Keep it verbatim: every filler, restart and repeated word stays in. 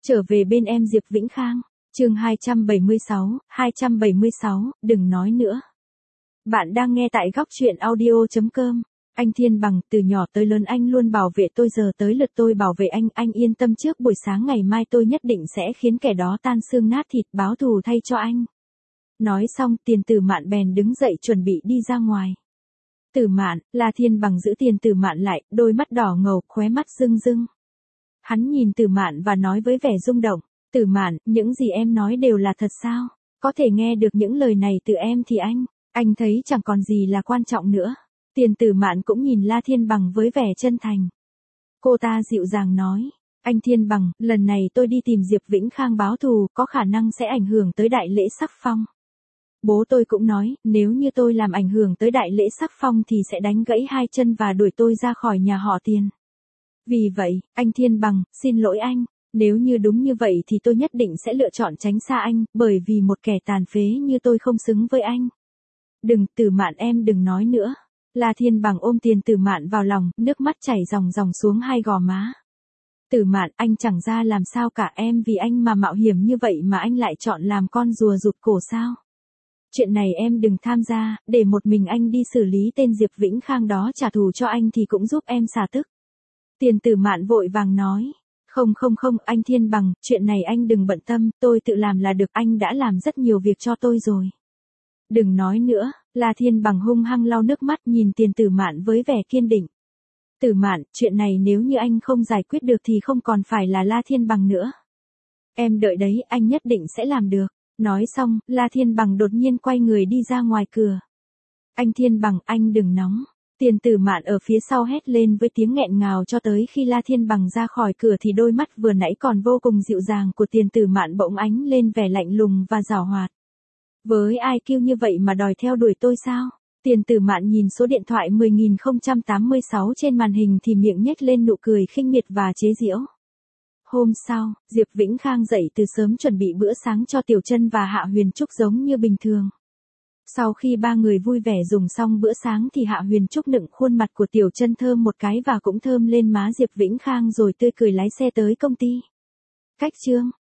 Trở về bên em Diệp Vĩnh Khang, chương hai trăm bảy mươi sáu, hai trăm bảy mươi sáu, đừng nói nữa. Bạn đang nghe tại góc truyện audio chấm com. Anh Thiên Bằng, từ nhỏ tới lớn anh luôn bảo vệ tôi, giờ tới lượt tôi bảo vệ anh, anh yên tâm, trước buổi sáng ngày mai tôi nhất định sẽ khiến kẻ đó tan xương nát thịt, báo thù thay cho anh. Nói xong, Tiền Tử Mạn bèn đứng dậy chuẩn bị đi ra ngoài. Tử Mạn, La Thiên Bằng giữ Tiền Tử Mạn lại, đôi mắt đỏ ngầu, khóe mắt rưng rưng. Hắn nhìn Tử Mạn và nói với vẻ rung động, Tử Mạn, những gì em nói đều là thật sao? Có thể nghe được những lời này từ em thì anh, anh thấy chẳng còn gì là quan trọng nữa. Tiền Tử Mạn cũng nhìn La Thiên Bằng với vẻ chân thành. Cô ta dịu dàng nói, anh Thiên Bằng, lần này tôi đi tìm Diệp Vĩnh Khang báo thù, có khả năng sẽ ảnh hưởng tới đại lễ sắc phong. Bố tôi cũng nói, nếu như tôi làm ảnh hưởng tới đại lễ sắc phong thì sẽ đánh gãy hai chân và đuổi tôi ra khỏi nhà họ Tiền. Vì vậy, anh Thiên Bằng, xin lỗi anh, nếu như đúng như vậy thì tôi nhất định sẽ lựa chọn tránh xa anh, bởi vì một kẻ tàn phế như tôi không xứng với anh. Đừng, Tử Mạn em đừng nói nữa. La Thiên Bằng ôm Tiền Tử Mạn vào lòng, nước mắt chảy ròng ròng xuống hai gò má. Tử Mạn, anh chẳng ra làm sao cả, em vì anh mà mạo hiểm như vậy mà anh lại chọn làm con rùa rụt cổ sao? Chuyện này em đừng tham gia, để một mình anh đi xử lý tên Diệp Vĩnh Khang đó trả thù cho anh thì cũng giúp em xả tức. Tiền Tử Mạn vội vàng nói, không không không, anh Thiên Bằng, chuyện này anh đừng bận tâm, tôi tự làm là được, anh đã làm rất nhiều việc cho tôi rồi. Đừng nói nữa, La Thiên Bằng hung hăng lau nước mắt nhìn Tiền Tử Mạn với vẻ kiên định. Tử Mạn, chuyện này nếu như anh không giải quyết được thì không còn phải là La Thiên Bằng nữa. Em đợi đấy, anh nhất định sẽ làm được. Nói xong, La Thiên Bằng đột nhiên quay người đi ra ngoài cửa. Anh Thiên Bằng, anh đừng nóng. Tiền Tử Mạn ở phía sau hét lên với tiếng nghẹn ngào, cho tới khi La Thiên Bằng ra khỏi cửa thì đôi mắt vừa nãy còn vô cùng dịu dàng của Tiền Tử Mạn bỗng ánh lên vẻ lạnh lùng và giảo hoạt. Với ai kêu như vậy mà đòi theo đuổi tôi sao? Tiền Tử Mạn nhìn số điện thoại mười nghìn không trăm tám mươi sáu trên màn hình thì miệng nhếch lên nụ cười khinh miệt và chế giễu. Hôm sau, Diệp Vĩnh Khang dậy từ sớm chuẩn bị bữa sáng cho Tiểu Chân và Hạ Huyền Trúc giống như bình thường. Sau khi ba người vui vẻ dùng xong bữa sáng thì Hạ Huyền Trúc nựng khuôn mặt của Tiểu Chân thơm một cái và cũng thơm lên má Diệp Vĩnh Khang rồi tươi cười lái xe tới công ty. Cách chương